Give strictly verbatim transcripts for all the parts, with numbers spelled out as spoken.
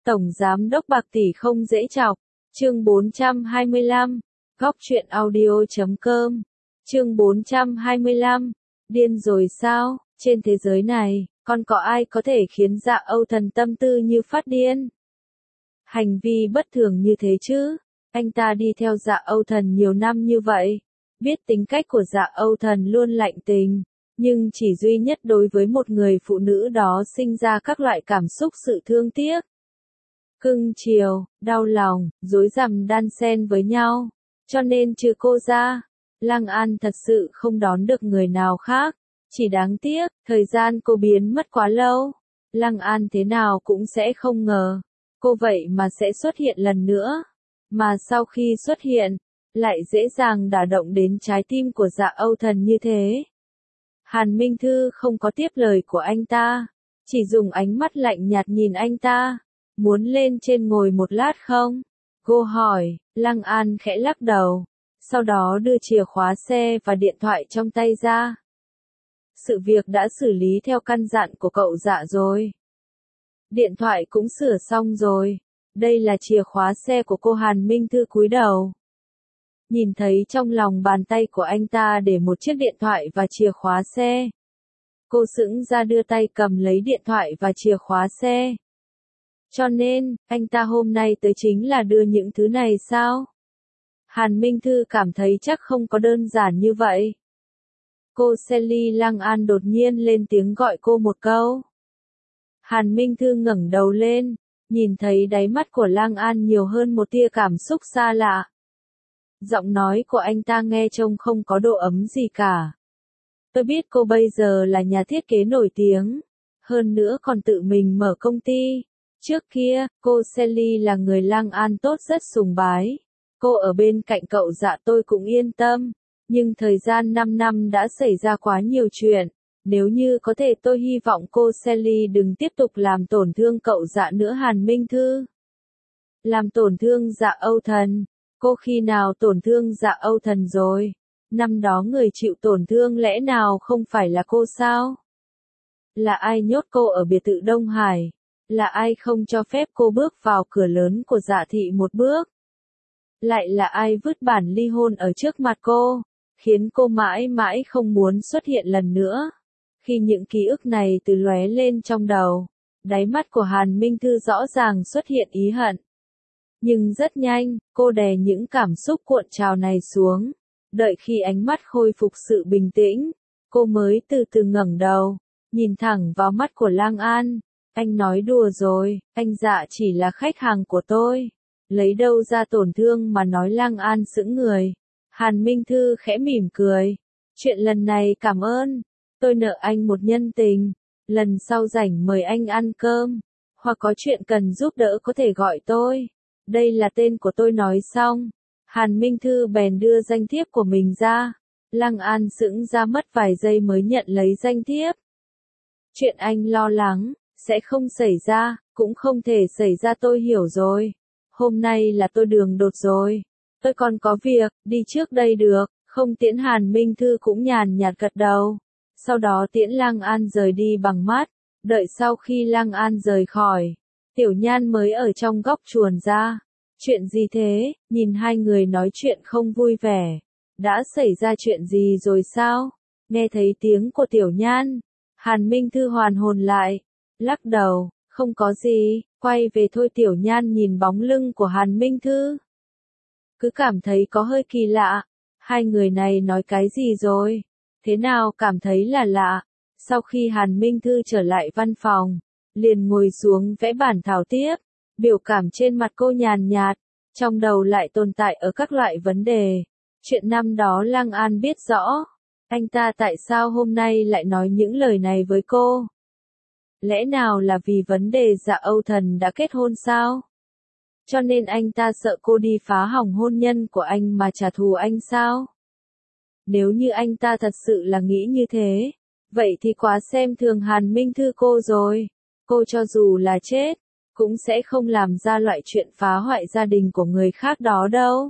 Tổng Giám đốc bạc tỷ không dễ chọc. Chương bốn trăm hai mươi lăm. Góc truyện audio chấm com. Chương bốn trăm hai mươi lăm. Điên rồi sao? Trên thế giới này, còn có ai có thể khiến Dạ Âu Thần tâm tư như phát điên? Hành vi bất thường như thế chứ? Anh ta đi theo Dạ Âu Thần nhiều năm như vậy, biết tính cách của Dạ Âu Thần luôn lạnh tình, nhưng chỉ duy nhất đối với một người phụ nữ đó sinh ra các loại cảm xúc sự thương tiếc, cưng chiều, đau lòng, rối rắm đan xen với nhau. Cho nên trừ cô ra, Lăng An thật sự không đón được người nào khác. Chỉ đáng tiếc, thời gian cô biến mất quá lâu. Lăng An thế nào cũng sẽ không ngờ, cô vậy mà sẽ xuất hiện lần nữa. Mà sau khi xuất hiện, lại dễ dàng đả động đến trái tim của Dạ Âu Thần như thế. Hàn Minh Thư không có tiếp lời của anh ta, chỉ dùng ánh mắt lạnh nhạt nhìn anh ta. Muốn lên trên ngồi một lát không? Cô hỏi. Lăng An khẽ lắc đầu, sau đó đưa chìa khóa xe và điện thoại trong tay ra. Sự việc đã xử lý theo căn dặn của cậu Dạ rồi. Điện thoại cũng sửa xong rồi. Đây là chìa khóa xe của cô. Hàn Minh Thư cúi đầu. Nhìn thấy trong lòng bàn tay của anh ta để một chiếc điện thoại và chìa khóa xe. Cô sững ra đưa tay cầm lấy điện thoại và chìa khóa xe. Cho nên, anh ta hôm nay tới chính là đưa những thứ này sao? Hàn Minh Thư cảm thấy chắc không có đơn giản như vậy. Cô Sally. Lăng An đột nhiên lên tiếng gọi cô một câu. Hàn Minh Thư ngẩng đầu lên, nhìn thấy đáy mắt của Lăng An nhiều hơn một tia cảm xúc xa lạ. Giọng nói của anh ta nghe trông không có độ ấm gì cả. Tôi biết cô bây giờ là nhà thiết kế nổi tiếng, hơn nữa còn tự mình mở công ty. Trước kia, cô Sally là người Lăng An tốt rất sùng bái. Cô ở bên cạnh cậu Dạ tôi cũng yên tâm. Nhưng thời gian năm năm đã xảy ra quá nhiều chuyện. Nếu như có thể tôi hy vọng cô Sally đừng tiếp tục làm tổn thương cậu Dạ nữa. Hàn Minh Thư. Làm tổn thương Dạ Âu Thần? Cô khi nào tổn thương Dạ Âu Thần rồi? Năm đó người chịu tổn thương lẽ nào không phải là cô sao? Là ai nhốt cô ở biệt thự Đông Hải? Là ai không cho phép cô bước vào cửa lớn của Dạ thị một bước? Lại là ai vứt bản ly hôn ở trước mặt cô, khiến cô mãi mãi không muốn xuất hiện lần nữa? Khi những ký ức này từ lóe lên trong đầu, đáy mắt của Hàn Minh Thư rõ ràng xuất hiện ý hận. Nhưng rất nhanh, cô đè những cảm xúc cuộn trào này xuống. Đợi khi ánh mắt khôi phục sự bình tĩnh, cô mới từ từ ngẩng đầu, nhìn thẳng vào mắt của Lăng An. Anh nói đùa rồi, anh Dạ chỉ là khách hàng của tôi. Lấy đâu ra tổn thương mà nói? Lăng An sững người. Hàn Minh Thư khẽ mỉm cười. Chuyện lần này cảm ơn. Tôi nợ anh một nhân tình. Lần sau rảnh mời anh ăn cơm. Hoặc có chuyện cần giúp đỡ có thể gọi tôi. Đây là tên của tôi. Nói xong, Hàn Minh Thư bèn đưa danh thiếp của mình ra. Lăng An sững ra mất vài giây mới nhận lấy danh thiếp. Chuyện anh lo lắng sẽ không xảy ra, cũng không thể xảy ra. Tôi hiểu rồi. Hôm nay là tôi đường đột rồi. Tôi còn có việc, đi trước đây được, không tiễn? Hàn Minh Thư cũng nhàn nhạt gật đầu. Sau đó tiễn Lăng An rời đi bằng mắt. Đợi sau khi Lăng An rời khỏi, Tiểu Nhan mới ở trong góc chuồn ra. Chuyện gì thế? Nhìn hai người nói chuyện không vui vẻ. Đã xảy ra chuyện gì rồi sao? Nghe thấy tiếng của Tiểu Nhan, Hàn Minh Thư hoàn hồn lại, lắc đầu, không có gì, quay về thôi. Tiểu Nhan nhìn bóng lưng của Hàn Minh Thư, cứ cảm thấy có hơi kỳ lạ. Hai người này nói cái gì rồi? Thế nào cảm thấy là lạ? Sau khi Hàn Minh Thư trở lại văn phòng, liền ngồi xuống vẽ bản thảo tiếp. Biểu cảm trên mặt cô nhàn nhạt, trong đầu lại tồn tại ở các loại vấn đề. Chuyện năm đó Lăng An biết rõ. Anh ta tại sao hôm nay lại nói những lời này với cô? Lẽ nào là vì vấn đề Dạ Âu Thần đã kết hôn sao? Cho nên anh ta sợ cô đi phá hỏng hôn nhân của anh mà trả thù anh sao? Nếu như anh ta thật sự là nghĩ như thế, vậy thì quá xem thường Hàn Minh Thư cô rồi. Cô cho dù là chết, cũng sẽ không làm ra loại chuyện phá hoại gia đình của người khác đó đâu.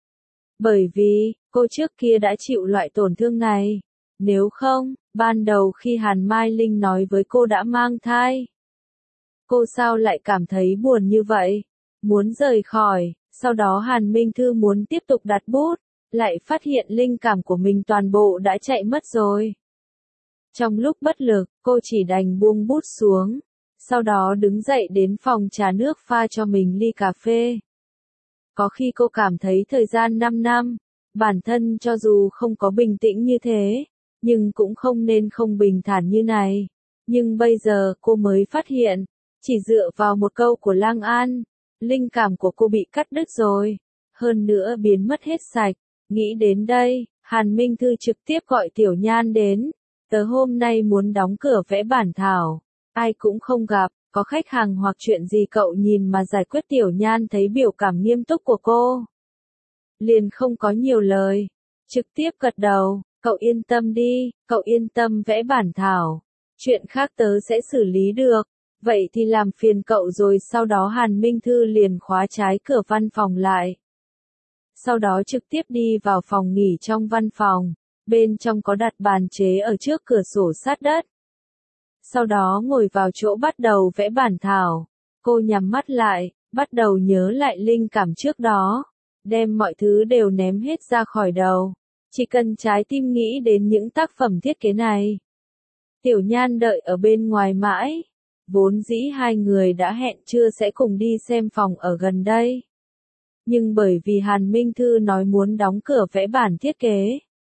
Bởi vì, cô trước kia đã chịu loại tổn thương này. Nếu không, ban đầu khi Hàn Mai Linh nói với cô đã mang thai, cô sao lại cảm thấy buồn như vậy? Muốn rời khỏi, sau đó Hàn Minh Thư muốn tiếp tục đặt bút, lại phát hiện linh cảm của mình toàn bộ đã chạy mất rồi. Trong lúc bất lực, cô chỉ đành buông bút xuống, sau đó đứng dậy đến phòng trà nước pha cho mình ly cà phê. Có khi cô cảm thấy thời gian năm năm, bản thân cho dù không có bình tĩnh như thế, nhưng cũng không nên không bình thản như này. Nhưng bây giờ cô mới phát hiện, chỉ dựa vào một câu của Lang An, linh cảm của cô bị cắt đứt rồi, hơn nữa biến mất hết sạch. Nghĩ đến đây, Hàn Minh Thư trực tiếp gọi Tiểu Nhan đến, tớ hôm nay muốn đóng cửa vẽ bản thảo, ai cũng không gặp, có khách hàng hoặc chuyện gì cậu nhìn mà giải quyết. Tiểu Nhan thấy biểu cảm nghiêm túc của cô, liền không có nhiều lời, trực tiếp gật đầu, cậu yên tâm đi, cậu yên tâm vẽ bản thảo, chuyện khác tớ sẽ xử lý được, vậy thì làm phiền cậu rồi. Sau đó Hàn Minh Thư liền khóa trái cửa văn phòng lại. Sau đó trực tiếp đi vào phòng nghỉ trong văn phòng, bên trong có đặt bàn chế ở trước cửa sổ sát đất. Sau đó ngồi vào chỗ bắt đầu vẽ bản thảo, cô nhắm mắt lại, bắt đầu nhớ lại linh cảm trước đó, đem mọi thứ đều ném hết ra khỏi đầu, chỉ cần trái tim nghĩ đến những tác phẩm thiết kế này. Tiểu Nhan đợi ở bên ngoài mãi, vốn dĩ hai người đã hẹn trưa sẽ cùng đi xem phòng ở gần đây. Nhưng bởi vì Hàn Minh Thư nói muốn đóng cửa vẽ bản thiết kế,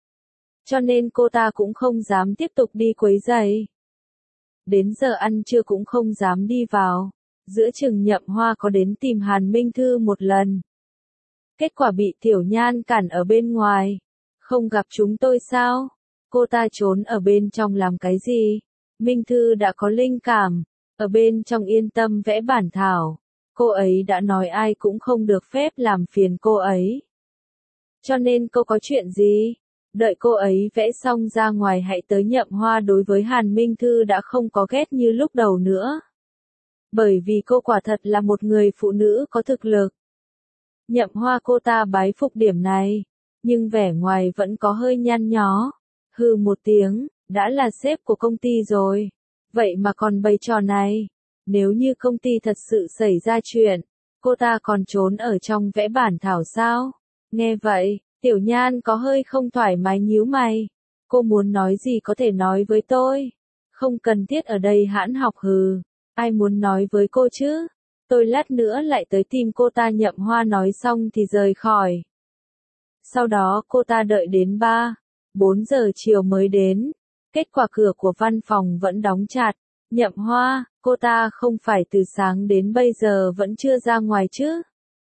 cho nên cô ta cũng không dám tiếp tục đi quấy rầy. Đến giờ ăn trưa cũng không dám đi vào, giữa chừng Nhậm Hoa có đến tìm Hàn Minh Thư một lần. Kết quả bị Tiểu Nhan cản ở bên ngoài, không gặp chúng tôi sao? Cô ta trốn ở bên trong làm cái gì? Minh Thư đã có linh cảm, ở bên trong yên tâm vẽ bản thảo. Cô ấy đã nói ai cũng không được phép làm phiền cô ấy. Cho nên cô có chuyện gì? Đợi cô ấy vẽ xong ra ngoài hãy tới Nhậm Hoa. Đối với Hàn Minh Thư đã không có ghét như lúc đầu nữa. Bởi vì cô quả thật là một người phụ nữ có thực lực. Nhậm Hoa cô ta bái phục điểm này, nhưng vẻ ngoài vẫn có hơi nhăn nhó. Hừ một tiếng, đã là sếp của công ty rồi, vậy mà còn bày trò này. Nếu như công ty thật sự xảy ra chuyện, cô ta còn trốn ở trong vẽ bản thảo sao? Nghe vậy, Tiểu Nhan có hơi không thoải mái nhíu mày. Cô muốn nói gì có thể nói với tôi. Không cần thiết ở đây hãn học hừ. Ai muốn nói với cô chứ? Tôi lát nữa lại tới tìm cô ta. Nhậm Hoa nói xong thì rời khỏi. Sau đó cô ta đợi đến ba, bốn giờ chiều mới đến. Kết quả cửa của văn phòng vẫn đóng chặt. Nhậm Hoa, cô ta không phải từ sáng đến bây giờ vẫn chưa ra ngoài chứ?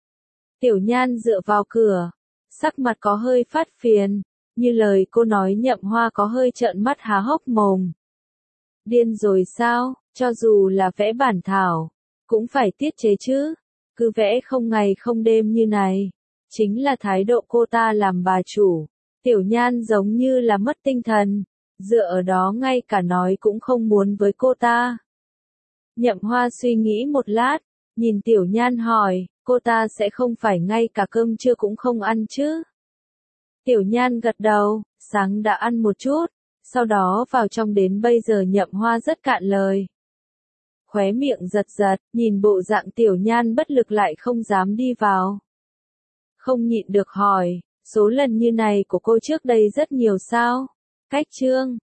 Tiểu Nhan dựa vào cửa, sắc mặt có hơi phát phiền, như lời cô nói. Nhậm Hoa có hơi trợn mắt há hốc mồm. Điên rồi sao, cho dù là vẽ bản thảo, cũng phải tiết chế chứ, cứ vẽ không ngày không đêm như này, chính là thái độ cô ta làm bà chủ. Tiểu Nhan giống như là mất tinh thần, dựa ở đó ngay cả nói cũng không muốn với cô ta. Nhậm Hoa suy nghĩ một lát, nhìn Tiểu Nhan hỏi, cô ta sẽ không phải ngay cả cơm trưa cũng không ăn chứ? Tiểu Nhan gật đầu, sáng đã ăn một chút, sau đó vào trong. Đến bây giờ Nhậm Hoa rất cạn lời. Khóe miệng giật giật, nhìn bộ dạng Tiểu Nhan bất lực lại không dám đi vào. Không nhịn được hỏi, số lần như này của cô trước đây rất nhiều sao? Cách chương